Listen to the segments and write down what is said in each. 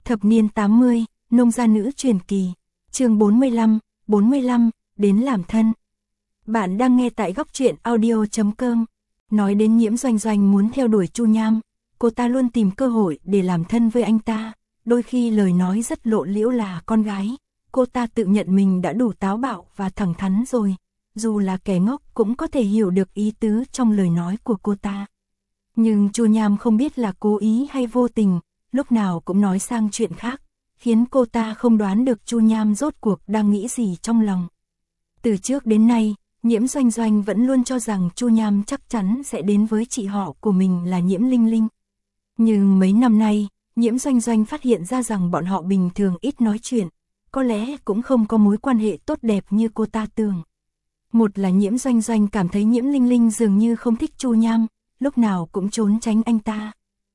Thập niên 80, nông gia nữ truyền kỳ. Chương 45, đến làm thân. Bạn đang nghe tại góc truyện audio.com. Nói đến Nhiễm Doanh Doanh muốn theo đuổi Chu Nham, cô ta luôn tìm cơ hội để làm thân với anh ta, đôi khi lời nói rất lộ liễu là con gái. Cô ta tự nhận mình đã đủ táo bạo và thẳng thắn rồi, dù là kẻ ngốc cũng có thể hiểu được ý tứ trong lời nói của cô ta. Nhưng Chu Nham không biết là cố ý hay vô tình, lúc nào cũng nói sang chuyện khác, khiến cô ta không đoán được Chu Nham rốt cuộc đang nghĩ gì trong lòng. Từ trước đến nay, Nhiễm Doanh Doanh vẫn luôn cho rằng Chu Nham chắc chắn sẽ đến với chị họ của mình là Nhiễm Linh Linh. Nhưng mấy năm nay, Nhiễm Doanh Doanh phát hiện ra rằng bọn họ bình thường ít nói chuyện, có lẽ cũng không có mối quan hệ tốt đẹp như cô ta tưởng. Một là Nhiễm Doanh Doanh cảm thấy Nhiễm Linh Linh dường như không thích Chu Nham, lúc nào cũng trốn tránh anh ta.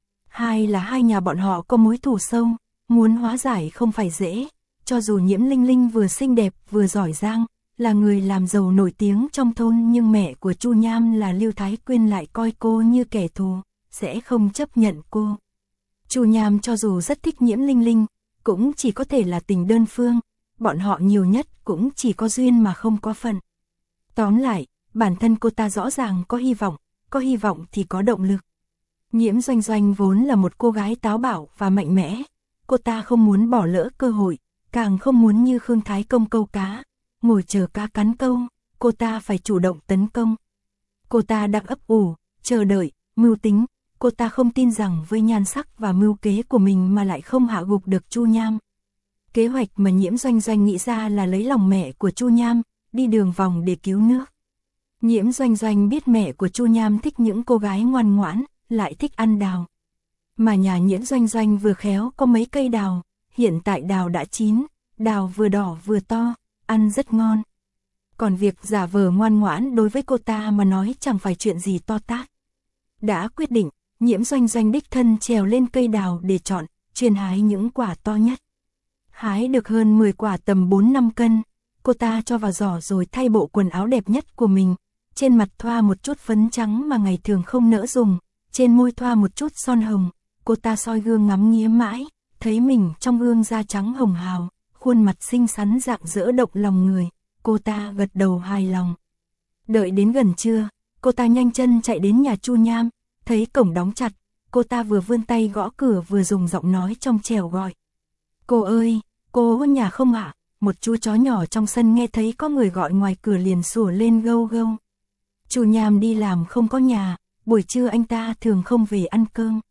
Hai là hai nhà bọn họ có mối thù sâu, muốn hóa giải không phải dễ, cho dù Nhiễm Linh Linh vừa xinh đẹp vừa giỏi giang, là người làm giàu nổi tiếng trong thôn, nhưng mẹ của Chu Nham là Lưu Thái Quyên lại coi cô như kẻ thù, sẽ không chấp nhận cô. Chu Nham cho dù rất thích Nhiễm Linh Linh, cũng chỉ có thể là tình đơn phương, bọn họ nhiều nhất cũng chỉ có duyên mà không có phận. Tóm lại, bản thân cô ta rõ ràng có hy vọng thì có động lực. Nhiễm Doanh Doanh vốn là một cô gái táo bạo và mạnh mẽ, cô ta không muốn bỏ lỡ cơ hội, càng không muốn như Khương Thái Công câu cá, ngồi chờ cá cắn câu, cô ta phải chủ động tấn công. Cô ta đang ấp ủ, chờ đợi, mưu tính, cô ta không tin rằng với nhan sắc và mưu kế của mình mà lại không hạ gục được Chu Nham. Kế hoạch mà Nhiễm Doanh Doanh nghĩ ra là lấy lòng mẹ của Chu Nham, đi đường vòng để cứu nước. Nhiễm Doanh Doanh biết mẹ của Chu Nham thích những cô gái ngoan ngoãn, lại thích ăn đào. Mà nhà Nhiễm Doanh Doanh vừa khéo có mấy cây đào, hiện tại đào đã chín, đào vừa đỏ vừa to, ăn rất ngon. Còn việc giả vờ ngoan ngoãn đối với cô ta mà nói chẳng phải chuyện gì to tát. Đã quyết định, Nhiễm Doanh Doanh đích thân trèo lên cây đào để chọn, chuyên hái những quả to nhất. Hái được hơn 10 quả tầm 4-5 cân, cô ta cho vào giỏ rồi thay bộ quần áo đẹp nhất của mình, trên mặt thoa một chút phấn trắng mà ngày thường không nỡ dùng, trên môi thoa một chút son hồng, cô ta soi gương ngắm nghía mãi, thấy mình trong gương da trắng hồng hào, khuôn mặt xinh xắn rạng rỡ động lòng người, cô ta gật đầu hài lòng. Đợi đến gần trưa, cô ta nhanh chân chạy đến nhà Chu Nham, thấy cổng đóng chặt, cô ta vừa vươn tay gõ cửa vừa dùng giọng nói trong trẻo gọi. Cô ơi, cô có nhà không ạ? Một chú chó nhỏ trong sân nghe thấy có người gọi ngoài cửa liền sủa lên gâu gâu. Chu Nham đi làm không có nhà, buổi trưa anh ta thường không về ăn cơm.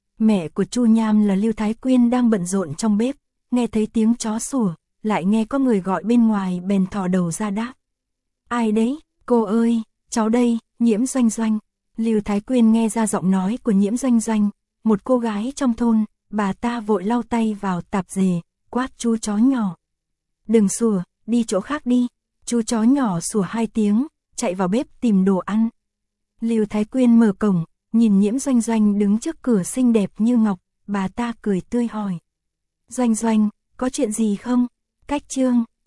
Mẹ của Chu Nham là Lưu Thái Quyên đang bận rộn trong bếp, nghe thấy tiếng chó sủa, lại nghe có người gọi bên ngoài bèn thò đầu ra đáp. Ai đấy? Cô ơi, cháu đây, Nhiễm Doanh Doanh. Lưu Thái Quyên nghe ra giọng nói của Nhiễm Doanh Doanh, một cô gái trong thôn, bà ta vội lau tay vào tạp dề, quát chú chó nhỏ. Đừng sủa, đi chỗ khác đi. Chú chó nhỏ sủa 2 tiếng, chạy vào bếp tìm đồ ăn. Lưu Thái Quyên mở cổng, nhìn Nhiễm Doanh Doanh đứng trước cửa xinh đẹp như ngọc, bà ta cười tươi hỏi. Doanh Doanh, có chuyện gì không? Cách chương.